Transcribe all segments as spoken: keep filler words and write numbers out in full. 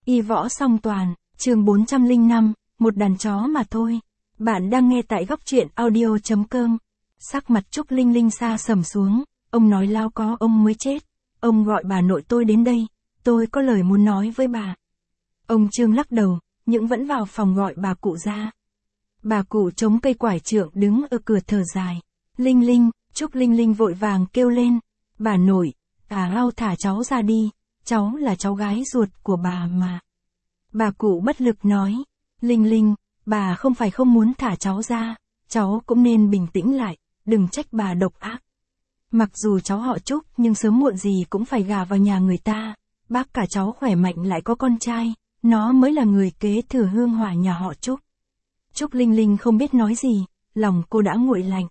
Y võ song toàn, chương bốn trăm lẻ năm, một đàn chó mà thôi. Bạn đang nghe tại góc truyện audio.com. Sắc mặt Trúc Linh Linh xa sầm xuống, ông nói lao có ông mới chết. Ông gọi bà nội tôi đến đây, tôi có lời muốn nói với bà. Ông Trương lắc đầu, nhưng vẫn vào phòng gọi bà cụ ra. Bà cụ chống cây quải trượng đứng ở cửa thở dài. Linh Linh, Trúc Linh Linh vội vàng kêu lên. Bà nội, à lau thả cháu ra đi, cháu là cháu gái ruột của bà mà. Bà cụ bất lực nói. Linh Linh, bà không phải không muốn thả cháu ra, cháu cũng nên bình tĩnh lại, đừng trách bà độc ác. Mặc dù cháu họ Trúc nhưng sớm muộn gì cũng phải gả vào nhà người ta, bác cả cháu khỏe mạnh lại có con trai, nó mới là người kế thừa hương hỏa nhà họ Trúc. Trúc Linh Linh không biết nói gì, lòng cô đã nguội lạnh.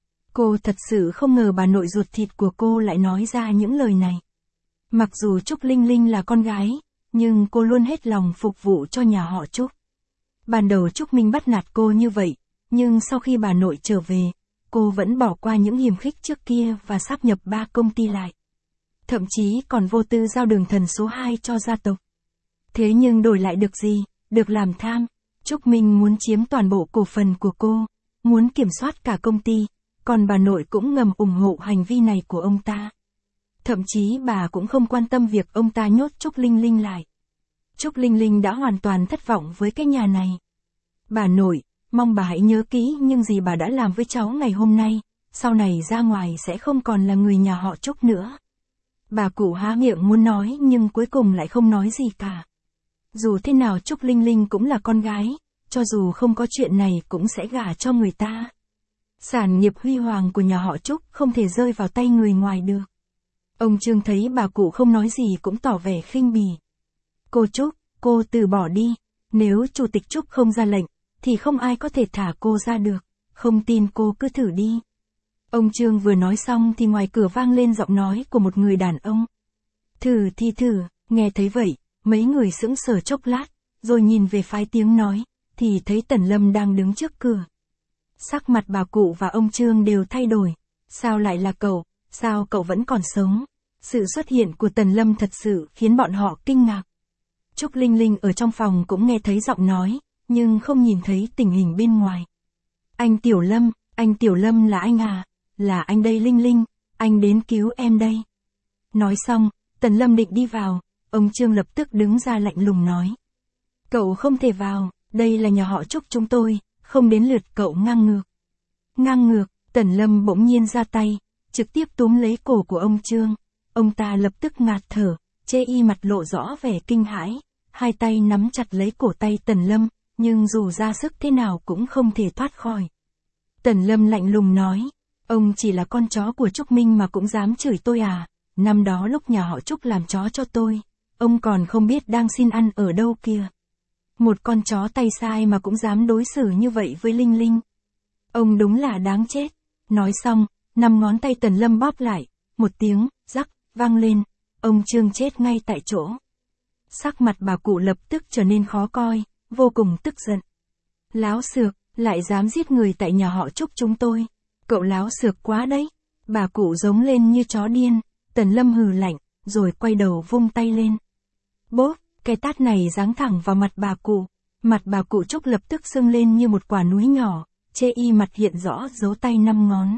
Cô thật sự không ngờ bà nội ruột thịt của cô lại nói ra những lời này. Mặc dù Trúc Linh Linh là con gái, nhưng cô luôn hết lòng phục vụ cho nhà họ Trúc. Ban đầu Trúc Minh bắt nạt cô như vậy, nhưng sau khi bà nội trở về, cô vẫn bỏ qua những hiềm khích trước kia và sáp nhập ba công ty lại. Thậm chí còn vô tư giao đường thần số hai cho gia tộc. Thế nhưng đổi lại được gì? Được làm tham. Trúc Minh muốn chiếm toàn bộ cổ phần của cô, muốn kiểm soát cả công ty, còn bà nội cũng ngầm ủng hộ hành vi này của ông ta. Thậm chí bà cũng không quan tâm việc ông ta nhốt Trúc Linh Linh lại. Trúc Linh Linh đã hoàn toàn thất vọng với cái nhà này. Bà nội, mong bà hãy nhớ kỹ những gì bà đã làm với cháu ngày hôm nay, sau này ra ngoài sẽ không còn là người nhà họ Trúc nữa. Bà cụ há miệng muốn nói nhưng cuối cùng lại không nói gì cả. Dù thế nào Trúc Linh Linh cũng là con gái, cho dù không có chuyện này cũng sẽ gả cho người ta. Sản nghiệp huy hoàng của nhà họ Trúc không thể rơi vào tay người ngoài được. Ông Trương thấy bà cụ không nói gì cũng tỏ vẻ khinh bỉ. Cô Trúc, cô từ bỏ đi, nếu chủ tịch Trúc không ra lệnh, thì không ai có thể thả cô ra được, không tin cô cứ thử đi. Ông Trương vừa nói xong thì ngoài cửa vang lên giọng nói của một người đàn ông. Thử thì thử, nghe thấy vậy, mấy người sững sờ chốc lát, rồi nhìn về phái tiếng nói, thì thấy Tần Lâm đang đứng trước cửa. Sắc mặt bà cụ và ông Trương đều thay đổi, sao lại là cậu, sao cậu vẫn còn sống? Sự xuất hiện của Tần Lâm thật sự khiến bọn họ kinh ngạc. Trúc Linh Linh ở trong phòng cũng nghe thấy giọng nói, nhưng không nhìn thấy tình hình bên ngoài. Anh Tiểu Lâm, anh Tiểu Lâm là anh à? Là anh đây Linh Linh, anh đến cứu em đây. Nói xong, Tần Lâm định đi vào, ông Trương lập tức đứng ra lạnh lùng nói. Cậu không thể vào, đây là nhà họ Trúc chúng tôi, không đến lượt cậu ngang ngược. Ngang ngược, Tần Lâm bỗng nhiên ra tay, trực tiếp túm lấy cổ của ông Trương. Ông ta lập tức ngạt thở, chê y mặt lộ rõ vẻ kinh hãi, hai tay nắm chặt lấy cổ tay Tần Lâm, nhưng dù ra sức thế nào cũng không thể thoát khỏi. Tần Lâm lạnh lùng nói, ông chỉ là con chó của Trúc Minh mà cũng dám chửi tôi à? Năm đó lúc nhà họ Trúc làm chó cho tôi, ông còn không biết đang xin ăn ở đâu kia. Một con chó tay sai mà cũng dám đối xử như vậy với Linh Linh. Ông đúng là đáng chết. Nói xong, năm ngón tay Tần Lâm bóp lại, một tiếng, rắc, vang lên, ông Trương chết ngay tại chỗ. Sắc mặt bà cụ lập tức trở nên khó coi, vô cùng tức giận. Láo xược, lại dám giết người tại nhà họ Trúc chúng tôi. Cậu láo xược quá đấy. Bà cụ giống lên như chó điên. Tần Lâm hừ lạnh, rồi quay đầu vung tay lên. Bốp, cái tát này giáng thẳng vào mặt bà cụ. Mặt bà cụ Trúc lập tức sưng lên như một quả núi nhỏ, chê y mặt hiện rõ dấu tay năm ngón.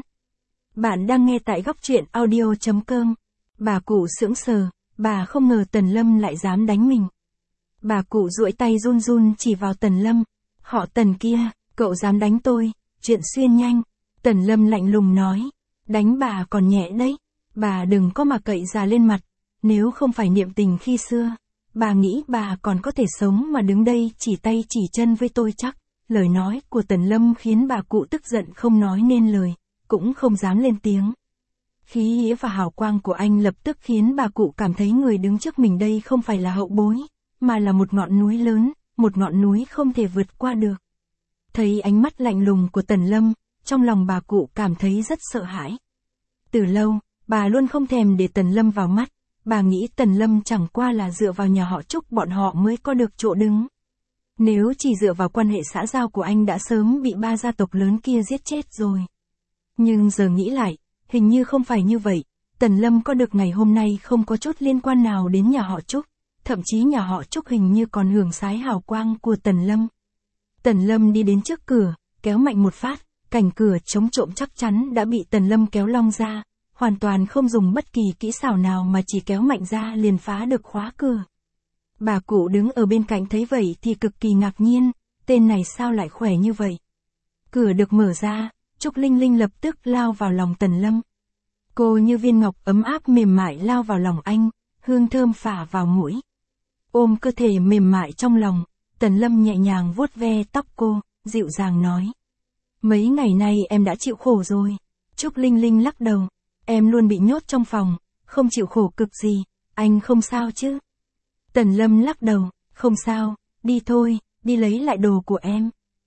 Bạn đang nghe tại góc truyện audio.com. Bà cụ sững sờ, bà không ngờ Tần Lâm lại dám đánh mình. Bà cụ duỗi tay run run chỉ vào Tần Lâm. Họ Tần kia, cậu dám đánh tôi, chuyện xuyên nhanh. Tần Lâm lạnh lùng nói, đánh bà còn nhẹ đấy, bà đừng có mà cậy già lên mặt, nếu không phải niệm tình khi xưa, bà nghĩ bà còn có thể sống mà đứng đây chỉ tay chỉ chân với tôi chắc. Lời nói của Tần Lâm khiến bà cụ tức giận không nói nên lời, cũng không dám lên tiếng. Khí nghĩa và hào quang của anh lập tức khiến bà cụ cảm thấy người đứng trước mình đây không phải là hậu bối, mà là một ngọn núi lớn, một ngọn núi không thể vượt qua được. Thấy ánh mắt lạnh lùng của Tần Lâm, trong lòng bà cụ cảm thấy rất sợ hãi. Từ lâu, bà luôn không thèm để Tần Lâm vào mắt, bà nghĩ Tần Lâm chẳng qua là dựa vào nhà họ Trúc bọn họ mới có được chỗ đứng. Nếu chỉ dựa vào quan hệ xã giao của anh đã sớm bị ba gia tộc lớn kia giết chết rồi. Nhưng giờ nghĩ lại, hình như không phải như vậy, Tần Lâm có được ngày hôm nay không có chút liên quan nào đến nhà họ Trúc, thậm chí nhà họ Trúc hình như còn hưởng sái hào quang của Tần Lâm. Tần Lâm đi đến trước cửa, kéo mạnh một phát, cành cửa chống trộm chắc chắn đã bị Tần Lâm kéo long ra, hoàn toàn không dùng bất kỳ kỹ xảo nào mà chỉ kéo mạnh ra liền phá được khóa cửa. Bà cụ đứng ở bên cạnh thấy vậy thì cực kỳ ngạc nhiên, tên này sao lại khỏe như vậy. Cửa được mở ra, Trúc Linh Linh lập tức lao vào lòng Tần Lâm. Cô như viên ngọc ấm áp mềm mại lao vào lòng anh, hương thơm phả vào mũi. Ôm cơ thể mềm mại trong lòng, Tần Lâm nhẹ nhàng vuốt ve tóc cô, dịu dàng nói. Mấy ngày nay em đã chịu khổ rồi. Trúc Linh Linh lắc đầu. Em luôn bị nhốt trong phòng, không chịu khổ cực gì, anh không sao chứ? Tần Lâm lắc đầu, không sao, đi thôi, đi lấy lại đồ của em.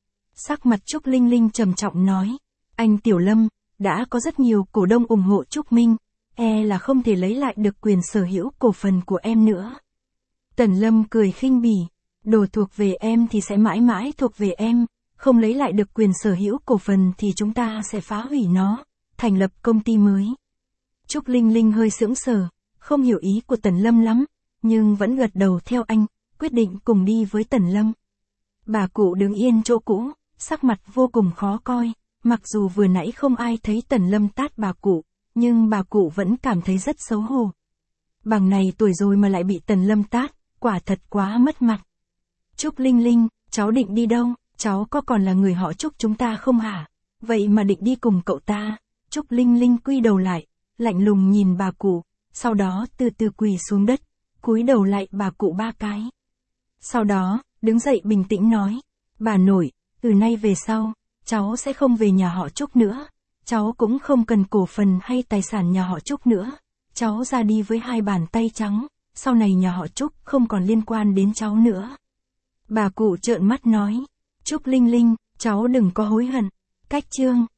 Sắc mặt Trúc Linh Linh trầm trọng nói. Anh Tiểu Lâm, đã có rất nhiều cổ đông ủng hộ Trúc Minh, e là không thể lấy lại được quyền sở hữu cổ phần của em nữa. Tần Lâm cười khinh bỉ, đồ thuộc về em thì sẽ mãi mãi thuộc về em, không lấy lại được quyền sở hữu cổ phần thì chúng ta sẽ phá hủy nó, thành lập công ty mới. Trúc Linh Linh hơi sững sờ, không hiểu ý của Tần Lâm lắm, nhưng vẫn gật đầu theo anh, quyết định cùng đi với Tần Lâm. Bà cụ đứng yên chỗ cũ, sắc mặt vô cùng khó coi, mặc dù vừa nãy không ai thấy Tần Lâm tát bà cụ, nhưng bà cụ vẫn cảm thấy rất xấu hổ. Bằng này tuổi rồi mà lại bị Tần Lâm tát, quả thật quá mất mặt. Trúc Linh Linh, cháu định đi đâu, cháu có còn là người họ Trúc chúng ta không hả? Vậy mà định đi cùng cậu ta. Trúc Linh Linh quy đầu lại, lạnh lùng nhìn bà cụ, sau đó từ từ quỳ xuống đất, cúi đầu lại bà cụ ba cái. Sau đó, đứng dậy bình tĩnh nói, bà nội, từ nay về sau, cháu sẽ không về nhà họ Trúc nữa, cháu cũng không cần cổ phần hay tài sản nhà họ Trúc nữa, cháu ra đi với hai bàn tay trắng, sau này nhà họ Trúc không còn liên quan đến cháu nữa. Bà cụ trợn mắt nói, Trúc Linh Linh, cháu đừng có hối hận, cách chương.